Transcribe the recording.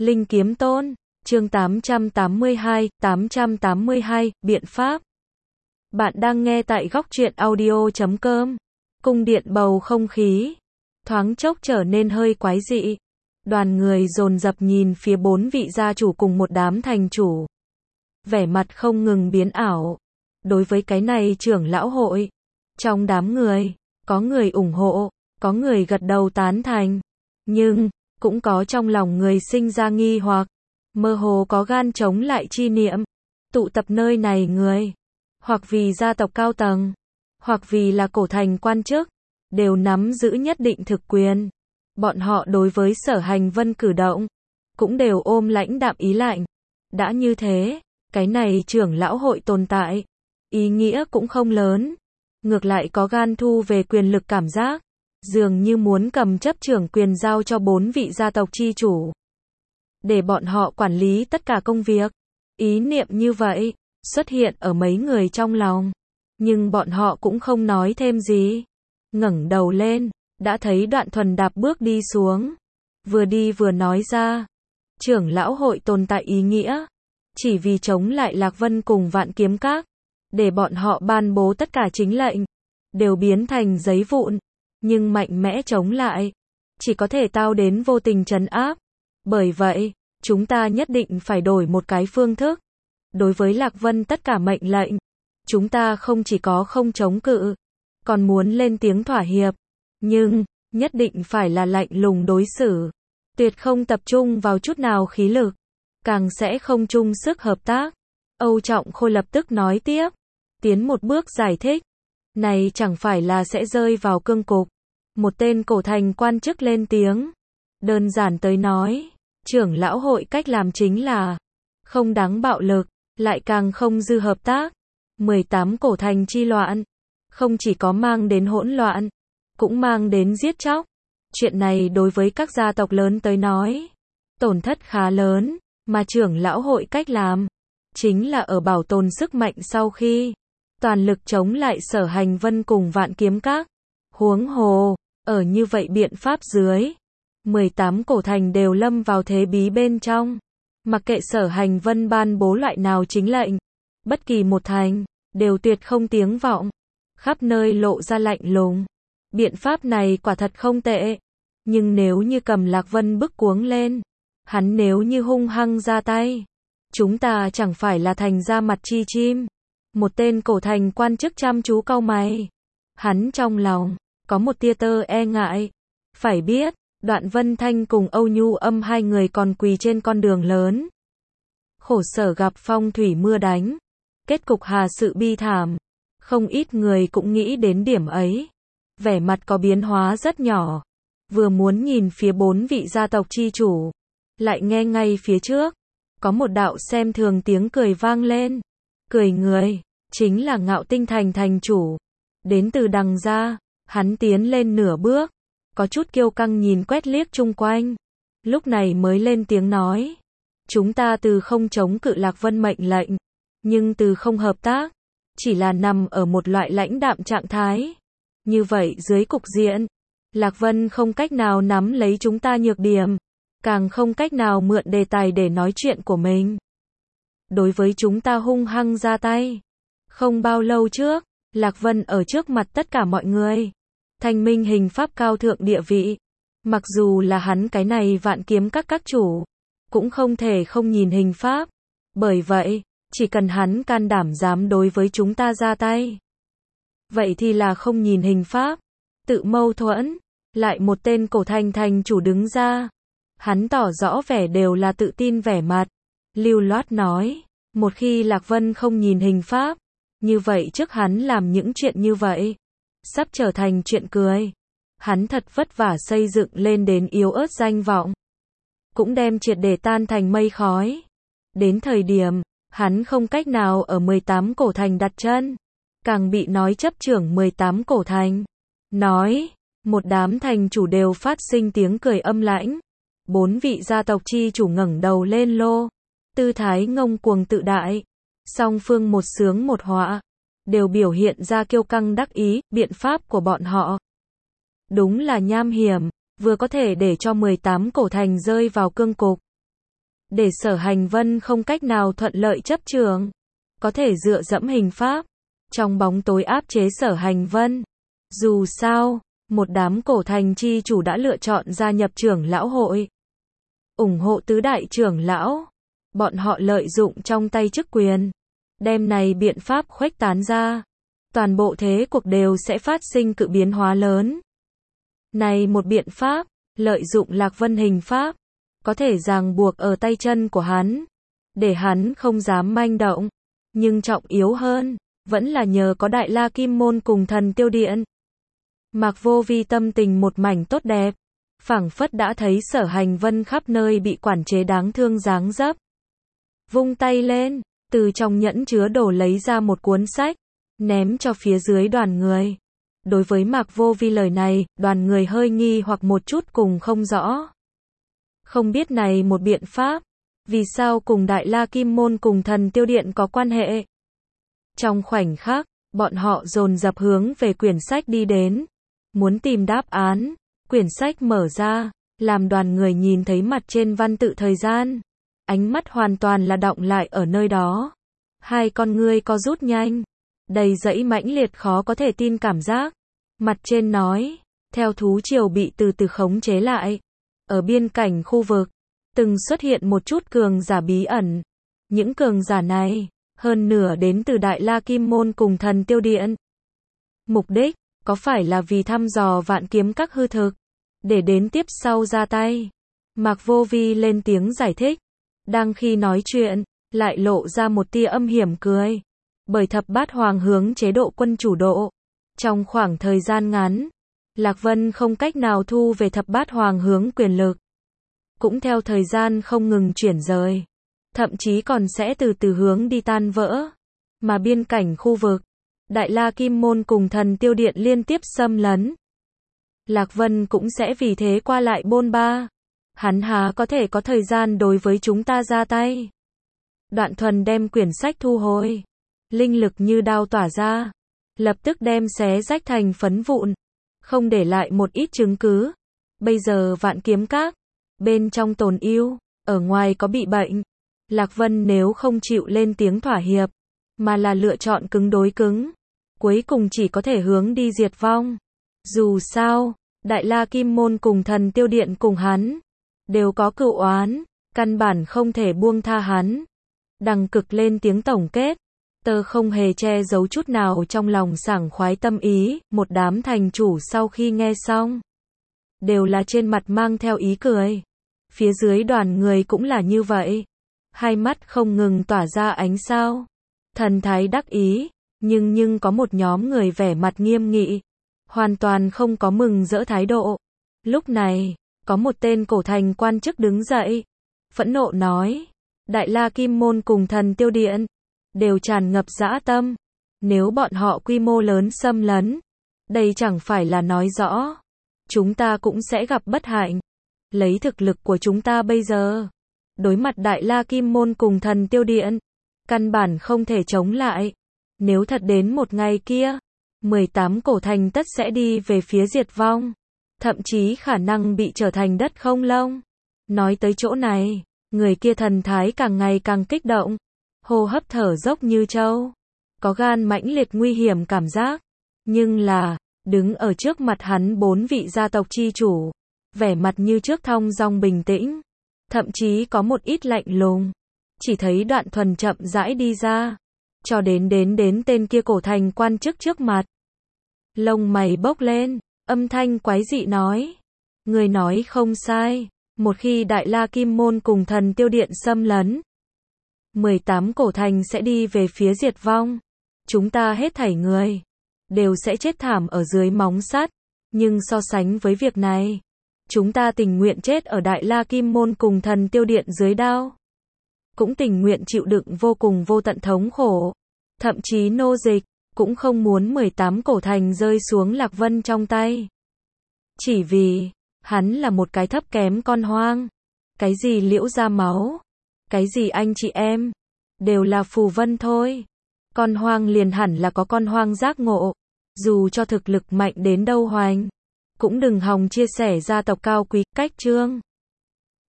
Linh Kiếm Tôn, chương 882, biện pháp. Bạn đang nghe tại góc truyện audio.com. Cung điện bầu không khí thoáng chốc trở nên hơi quái dị. Đoàn người dồn dập nhìn phía 4 vị gia chủ cùng một đám thành chủ. Vẻ mặt không ngừng biến ảo. Đối với cái này trưởng lão hội, trong đám người, có người ủng hộ, có người gật đầu tán thành. Nhưng, cũng có trong lòng người sinh ra nghi hoặc, mơ hồ có gan chống lại chi niệm. Tụ tập nơi này người, hoặc vì gia tộc cao tầng, hoặc vì là cổ thành quan chức, đều nắm giữ nhất định thực quyền. Bọn họ đối với Sở Hành Vân cử động, cũng đều ôm lãnh đạm ý lạnh. Đã như thế, cái này trưởng lão hội tồn tại, ý nghĩa cũng không lớn. Ngược lại có gan thu về quyền lực cảm giác, dường như muốn cầm chấp trưởng quyền giao cho 4 vị gia tộc chi chủ, để bọn họ quản lý tất cả công việc. Ý niệm như vậy, xuất hiện ở mấy người trong lòng. Nhưng bọn họ cũng không nói thêm gì. Ngẩng đầu lên, đã thấy Đoạn Thuần đạp bước đi xuống. Vừa đi vừa nói ra, trưởng lão hội tồn tại ý nghĩa, chỉ vì chống lại Lạc Vân cùng Vạn Kiếm Các, để bọn họ ban bố tất cả chính lệnh, đều biến thành giấy vụn. Nhưng mạnh mẽ chống lại, chỉ có thể tao đến vô tình trấn áp. Bởi vậy, chúng ta nhất định phải đổi một cái phương thức. Đối với Lạc Vân tất cả mệnh lệnh, chúng ta không chỉ có không chống cự, còn muốn lên tiếng thỏa hiệp. Nhưng, nhất định phải là lạnh lùng đối xử. Tuyệt không tập trung vào chút nào khí lực, càng sẽ không chung sức hợp tác. Âu Trọng Khôi lập tức nói tiếp, tiến một bước giải thích. Này chẳng phải là sẽ rơi vào cương cục. Một tên cổ thành quan chức lên tiếng. Đơn giản tới nói, trưởng lão hội cách làm chính là không đáng bạo lực, lại càng không dư hợp tác. 18 cổ thành chi loạn, không chỉ có mang đến hỗn loạn, cũng mang đến giết chóc. Chuyện này đối với các gia tộc lớn tới nói, tổn thất khá lớn, mà trưởng lão hội cách làm, chính là ở bảo tồn sức mạnh sau khi toàn lực chống lại Sở Hành Vân cùng Vạn Kiếm Các. Huống hồ, ở như vậy biện pháp dưới, 18 cổ thành đều lâm vào thế bí bên trong. Mặc kệ Sở Hành Vân ban bố loại nào chính lệnh, bất kỳ một thành, đều tuyệt không tiếng vọng, khắp nơi lộ ra lạnh lùng. Biện pháp này quả thật không tệ, nhưng nếu như cầm Lạc Vân bức cuống lên, hắn nếu như hung hăng ra tay, chúng ta chẳng phải là thành ra mặt chi chim. Một tên cổ thành quan chức chăm chú cau mày. Hắn trong lòng có một tia tơ e ngại. Phải biết, Đoạn Vân Thanh cùng Âu Nhu Âm hai người còn quỳ trên con đường lớn. Khổ sở gặp phong thủy mưa đánh. Kết cục hà sự bi thảm. Không ít người cũng nghĩ đến điểm ấy. Vẻ mặt có biến hóa rất nhỏ. Vừa muốn nhìn phía 4 vị gia tộc chi chủ, lại nghe ngay phía trước có một đạo xem thường tiếng cười vang lên. Cười người, chính là Ngạo Tinh Thành thành chủ. Đến từ đằng ra, hắn tiến lên nửa bước, có chút kiêu căng nhìn quét liếc chung quanh. Lúc này mới lên tiếng nói. Chúng ta từ không chống cự Lạc Vân mệnh lệnh, nhưng từ không hợp tác, chỉ là nằm ở một loại lãnh đạm trạng thái. Như vậy dưới cục diện, Lạc Vân không cách nào nắm lấy chúng ta nhược điểm, càng không cách nào mượn đề tài để nói chuyện của mình. Đối với chúng ta hung hăng ra tay. Không bao lâu trước, Lạc Vân ở trước mặt tất cả mọi người, thanh minh hình pháp cao thượng địa vị. Mặc dù là hắn cái này Vạn Kiếm các chủ, cũng không thể không nhìn hình pháp. Bởi vậy, chỉ cần hắn can đảm dám đối với chúng ta ra tay, vậy thì là không nhìn hình pháp. Tự mâu thuẫn, lại một tên cổ thành thành chủ đứng ra. Hắn tỏ rõ vẻ đều là tự tin vẻ mặt. Lưu loát nói, một khi Lạc Vân không nhìn hình pháp, như vậy trước hắn làm những chuyện như vậy, sắp trở thành chuyện cười. Hắn thật vất vả xây dựng lên đến yếu ớt danh vọng, cũng đem triệt để tan thành mây khói. Đến thời điểm, hắn không cách nào ở 18 cổ thành đặt chân, càng bị nói chấp trưởng 18 cổ thành. Nói, một đám thành chủ đều phát sinh tiếng cười âm lãnh. 4 vị gia tộc chi chủ ngẩng đầu lên lô, tư thái ngông cuồng tự đại. Song phương một sướng một họa, đều biểu hiện ra kiêu căng đắc ý. Biện pháp của bọn họ đúng là nham hiểm, vừa có thể để cho 18 cổ thành rơi vào cương cục, để Sở Hành Vân không cách nào thuận lợi chấp trường, có thể dựa dẫm hình pháp, trong bóng tối áp chế Sở Hành Vân. Dù sao, một đám cổ thành chi chủ đã lựa chọn gia nhập trưởng lão hội, ủng hộ tứ đại trưởng lão. Bọn họ lợi dụng trong tay chức quyền, đem này biện pháp khuếch tán ra, toàn bộ thế cuộc đều sẽ phát sinh cự biến hóa lớn. Này một biện pháp, lợi dụng Lạc Vân hình pháp, có thể ràng buộc ở tay chân của hắn, để hắn không dám manh động. Nhưng trọng yếu hơn, vẫn là nhờ có Đại La Kim Môn cùng Thần Tiêu Điện. Mạc Vô Vi tâm tình một mảnh tốt đẹp, phảng phất đã thấy Sở Hành Vân khắp nơi bị quản chế đáng thương dáng dấp. Vung tay lên, từ trong nhẫn chứa đồ lấy ra một cuốn sách, ném cho phía dưới đoàn người. Đối với Mạc Vô Vi lời này, đoàn người hơi nghi hoặc một chút cùng không rõ. Không biết này một biện pháp, vì sao cùng Đại La Kim Môn cùng Thần Tiêu Điện có quan hệ. Trong khoảnh khắc, bọn họ dồn dập hướng về quyển sách đi đến, muốn tìm đáp án. Quyển sách mở ra, làm đoàn người nhìn thấy mặt trên văn tự thời gian. Ánh mắt hoàn toàn là đọng lại ở nơi đó. Hai con ngươi co rút nhanh, đầy dẫy mãnh liệt khó có thể tin cảm giác. Mặt trên nói, theo thú triều bị từ từ khống chế lại. Ở biên cảnh khu vực, từng xuất hiện một chút cường giả bí ẩn. Những cường giả này, hơn nửa đến từ Đại La Kim Môn cùng Thần Tiêu Điện. Mục đích, có phải là vì thăm dò Vạn Kiếm Các hư thực, để đến tiếp sau ra tay. Mạc Vô Vi lên tiếng giải thích. Đang khi nói chuyện, lại lộ ra một tia âm hiểm cười. Bởi Thập Bát Hoàng hướng chế độ quân chủ độ. Trong khoảng thời gian ngắn, Lạc Vân không cách nào thu về Thập Bát Hoàng hướng quyền lực. Cũng theo thời gian không ngừng chuyển rời. Thậm chí còn sẽ từ từ hướng đi tan vỡ. Mà biên cảnh khu vực, Đại La Kim Môn cùng Thần Tiêu Điện liên tiếp xâm lấn. Lạc Vân cũng sẽ vì thế qua lại bôn ba. Hắn há có thể có thời gian đối với chúng ta ra tay. Đoạn Thuần đem quyển sách thu hồi. Linh lực như đao tỏa ra. Lập tức đem xé rách thành phấn vụn. Không để lại một ít chứng cứ. Bây giờ Vạn Kiếm Các, bên trong tồn yêu, ở ngoài có bị bệnh. Lạc Vân nếu không chịu lên tiếng thỏa hiệp, mà là lựa chọn cứng đối cứng, cuối cùng chỉ có thể hướng đi diệt vong. Dù sao, Đại La Kim Môn cùng Thần Tiêu Điện cùng hắn, đều có cựu oán, căn bản không thể buông tha hắn. Đằng Cực lên tiếng tổng kết, tơ không hề che giấu chút nào trong lòng sảng khoái tâm ý. Một đám thành chủ sau khi nghe xong, đều là trên mặt mang theo ý cười. Phía dưới đoàn người cũng là như vậy, hai mắt không ngừng tỏa ra ánh sao, thần thái đắc ý. Nhưng có một nhóm người vẻ mặt nghiêm nghị, hoàn toàn không có mừng rỡ thái độ. Lúc này, có một tên cổ thành quan chức đứng dậy, phẫn nộ nói, Đại La Kim Môn cùng Thần Tiêu Điện, đều tràn ngập dã tâm. Nếu bọn họ quy mô lớn xâm lấn, đây chẳng phải là nói rõ, chúng ta cũng sẽ gặp bất hạnh. Lấy thực lực của chúng ta bây giờ, đối mặt Đại La Kim Môn cùng Thần Tiêu Điện, căn bản không thể chống lại. Nếu thật đến một ngày kia, 18 cổ thành tất sẽ đi về phía diệt vong, thậm chí khả năng bị trở thành đất không lông. Nói tới chỗ này, người kia thần thái càng ngày càng kích động, hô hấp thở dốc như trâu, có gan mãnh liệt nguy hiểm cảm giác. Nhưng là, đứng ở trước mặt hắn 4 vị gia tộc chi chủ, vẻ mặt như trước thong dong bình tĩnh, thậm chí có một ít lạnh lùng. Chỉ thấy Đoạn Thuần chậm rãi đi ra, cho đến tên kia cổ thành quan chức trước mặt. Lông mày bốc lên, âm thanh quái dị nói, người nói không sai, một khi Đại La Kim Môn cùng Thần Tiêu Điện xâm lấn, 18 cổ thành sẽ đi về phía diệt vong. Chúng ta hết thảy người, đều sẽ chết thảm ở dưới móng sắt. Nhưng so sánh với việc này, chúng ta tình nguyện chết ở Đại La Kim Môn cùng Thần Tiêu Điện dưới đao. Cũng tình nguyện chịu đựng vô cùng vô tận thống khổ. Thậm chí nô dịch, cũng không muốn 18 cổ thành rơi xuống Lạc Vân trong tay. Chỉ vì, hắn là một cái thấp kém con hoang. Cái gì liễu ra máu, cái gì anh chị em, đều là phù vân thôi. Con hoang liền hẳn là có con hoang giác ngộ. Dù cho thực lực mạnh đến đâu hoành, cũng đừng hòng chia sẻ gia tộc cao quý. Cách chương